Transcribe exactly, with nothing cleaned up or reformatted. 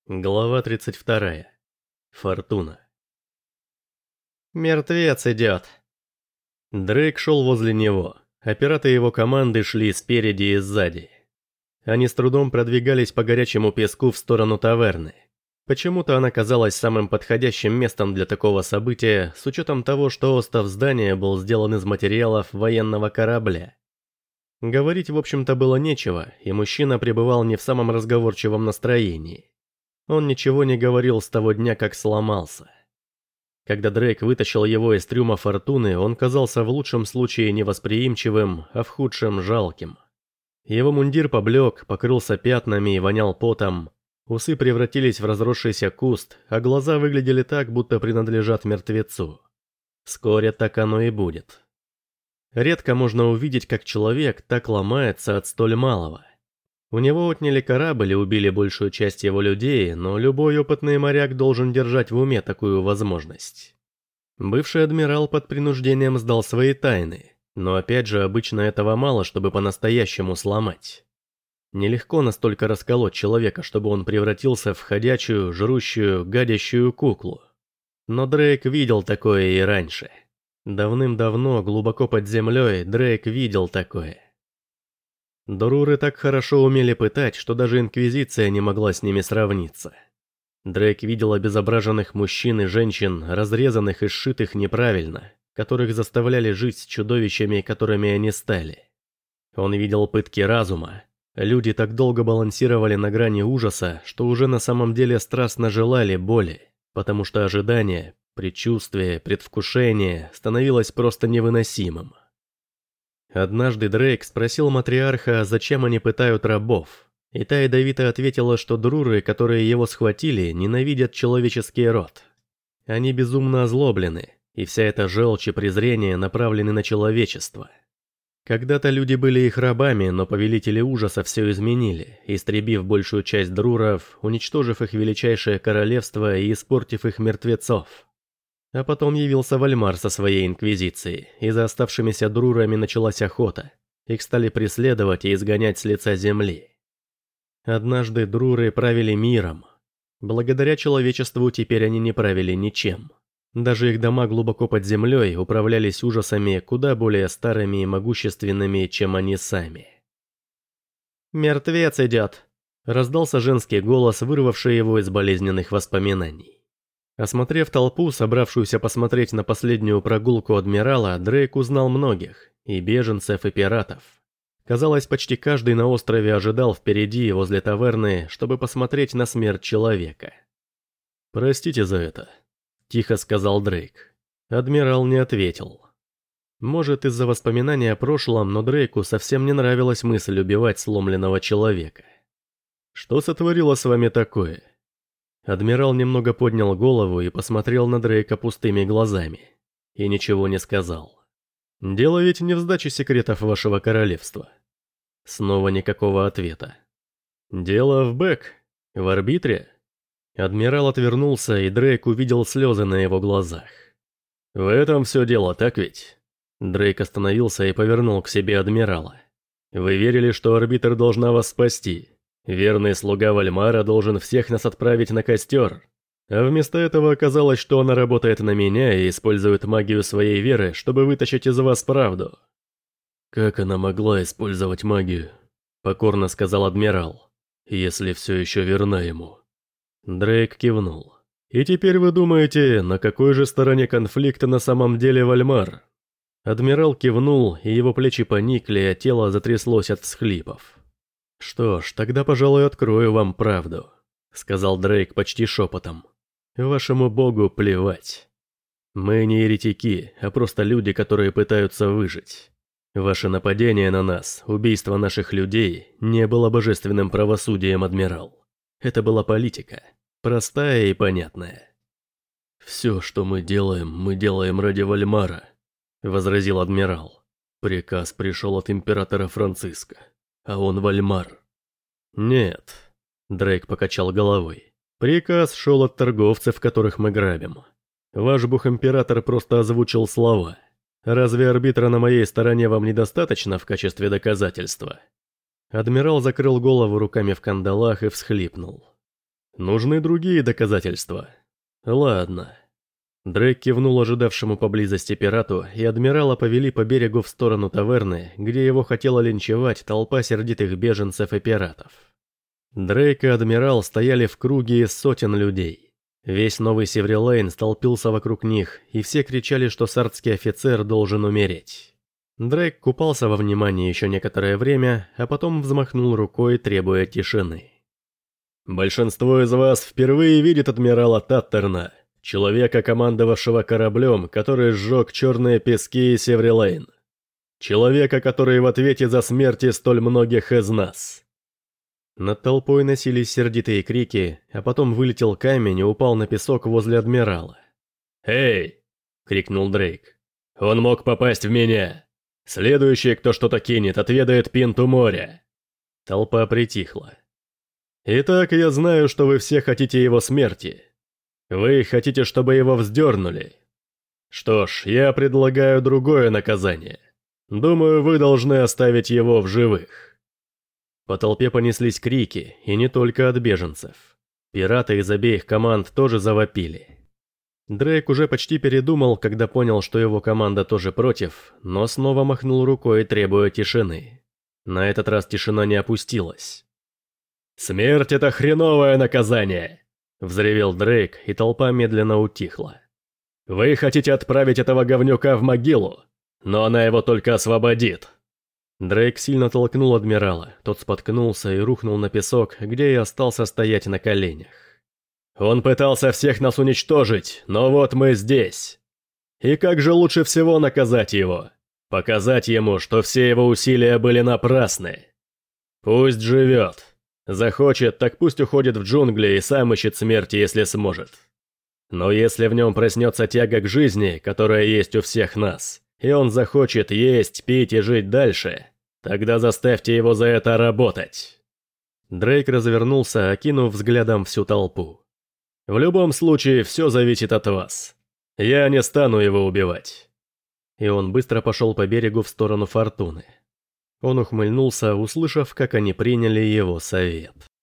Глава тридцать вторая. Фортуна. «Мертвец идет!» Дрейк шел возле него, а пираты его команды шли спереди и сзади. Они с трудом продвигались по горячему песку в сторону таверны. Почему-то она казалась самым подходящим местом для такого события, с учетом того, что остов здания был сделан из материалов военного корабля. Говорить, в общем-то, было нечего, и мужчина пребывал не в самом разговорчивом настроении. Он ничего не говорил с того дня, как сломался. Когда Дрейк вытащил его из трюма Фортуны, он казался в лучшем случае невосприимчивым, а в худшем жалким. Его мундир поблек, покрылся пятнами и вонял потом. Усы превратились в разросшийся куст, а глаза выглядели так, будто принадлежат мертвецу. Вскоре так оно и будет. Редко можно увидеть, как человек так ломается от столь малого. У него отняли корабль и убили большую часть его людей, но любой опытный моряк должен держать в уме такую возможность. Бывший адмирал под принуждением сдал свои тайны, но опять же обычно этого мало, чтобы по-настоящему сломать. Нелегко настолько расколоть человека, чтобы он превратился в ходячую, жрущую, гадящую куклу. Но Дрейк видел такое и раньше. Давным-давно, глубоко под землей, Дрейк видел такое. Дуруры так хорошо умели пытать, что даже Инквизиция не могла с ними сравниться. Дрейк видел обезображенных мужчин и женщин, разрезанных и сшитых неправильно, которых заставляли жить с чудовищами, которыми они стали. Он видел пытки разума. Люди так долго балансировали на грани ужаса, что уже на самом деле страстно желали боли, потому что ожидание, предчувствие, предвкушение становилось просто невыносимым. Однажды Дрейк спросил матриарха, зачем они пытают рабов, и та ядовито ответила, что друры, которые его схватили, ненавидят человеческий род. Они безумно озлоблены, и вся эта желчь и презрение направлены на человечество. Когда-то люди были их рабами, но повелители ужаса все изменили, истребив большую часть друров, уничтожив их величайшее королевство и испортив их мертвецов. А потом явился Вальмар со своей инквизицией, и за оставшимися друрами началась охота. Их стали преследовать и изгонять с лица земли. Однажды друры правили миром. Благодаря человечеству теперь они не правили ничем. Даже их дома глубоко под землей управлялись ужасами куда более старыми и могущественными, чем они сами. «Мертвец идет!» – раздался женский голос, вырвавший его из болезненных воспоминаний. Осмотрев толпу, собравшуюся посмотреть на последнюю прогулку адмирала, Дрейк узнал многих, и беженцев, и пиратов. Казалось, почти каждый на острове ожидал впереди, возле таверны, чтобы посмотреть на смерть человека. «Простите за это», – тихо сказал Дрейк. Адмирал не ответил. Может, из-за воспоминания о прошлом, но Дрейку совсем не нравилась мысль убивать сломленного человека. «Что сотворило с вами такое?» Адмирал немного поднял голову и посмотрел на Дрейка пустыми глазами. И ничего не сказал. «Дело ведь не в сдаче секретов вашего королевства». Снова никакого ответа. «Дело в Бэк, в арбитре?» Адмирал отвернулся, и Дрейк увидел слезы на его глазах. «В этом все дело, так ведь?» Дрейк остановился и повернул к себе адмирала. «Вы верили, что арбитр должна вас спасти? Верный слуга Вальмара должен всех нас отправить на костер. А вместо этого оказалось, что она работает на меня и использует магию своей веры, чтобы вытащить из вас правду». «Как она могла использовать магию?» – покорно сказал адмирал, – «если все еще верна ему». Дрейк кивнул. «И теперь вы думаете, на какой же стороне конфликта на самом деле Вальмар?» Адмирал кивнул, и его плечи поникли, а тело затряслось от всхлипов. «Что ж, тогда, пожалуй, открою вам правду», — сказал Дрейк почти шепотом. «Вашему богу плевать. Мы не еретики, а просто люди, которые пытаются выжить. Ваше нападение на нас, убийство наших людей, не было божественным правосудием, адмирал. Это была политика, простая и понятная». «Все, что мы делаем, мы делаем ради Вальмара», — возразил адмирал. «Приказ пришел от императора Франциска. А он Вальмар». «Нет», — Дрейк покачал головой. «Приказ шел от торговцев, которых мы грабим. Ваш бог-император просто озвучил слова. Разве арбитра на моей стороне вам недостаточно в качестве доказательства?» Адмирал закрыл голову руками в кандалах и всхлипнул. Нужны другие доказательства. Ладно. Дрейк кивнул ожидавшему поблизости пирату, и адмирала повели по берегу в сторону таверны, где его хотела линчевать толпа сердитых беженцев и пиратов. Дрейк и адмирал стояли в круге из сотен людей. Весь новый Севрилейн столпился вокруг них, и все кричали, что сардский офицер должен умереть. Дрейк купался во внимании еще некоторое время, а потом взмахнул рукой, требуя тишины. «Большинство из вас впервые видит адмирала Таттерна, человека, командовавшего кораблем, который сжег черные пески и Севрилейн. Человека, который в ответе за смерти столь многих из нас». Над толпой носились сердитые крики, а потом вылетел камень и упал на песок возле адмирала. «Эй!» — крикнул Дрейк. «Он мог попасть в меня! Следующий, кто что-то кинет, отведает пинту моря!» Толпа притихла. «Итак, я знаю, что вы все хотите его смерти. Вы хотите, чтобы его вздернули. Что ж, я предлагаю другое наказание. Думаю, вы должны оставить его в живых». По толпе понеслись крики, и не только от беженцев. Пираты из обеих команд тоже завопили. Дрейк уже почти передумал, когда понял, что его команда тоже против, но снова махнул рукой, требуя тишины. На этот раз тишина не опустилась. «Смерть — это хреновое наказание!» — взревел Дрейк, и толпа медленно утихла. «Вы хотите отправить этого говнюка в могилу, но она его только освободит!» Дрейк сильно толкнул адмирала, тот споткнулся и рухнул на песок, где и остался стоять на коленях. «Он пытался всех нас уничтожить, но вот мы здесь. И как же лучше всего наказать его? Показать ему, что все его усилия были напрасны. Пусть живет. Захочет, так пусть уходит в джунгли и сам ищет смерти, если сможет. Но если в нем проснется тяга к жизни, которая есть у всех нас, и он захочет есть, пить и жить дальше, тогда заставьте его за это работать». Дрейк развернулся, окинув взглядом всю толпу. «В любом случае, все зависит от вас. Я не стану его убивать». И он быстро пошел по берегу в сторону Фортуны. Он ухмыльнулся, услышав, как они приняли его совет.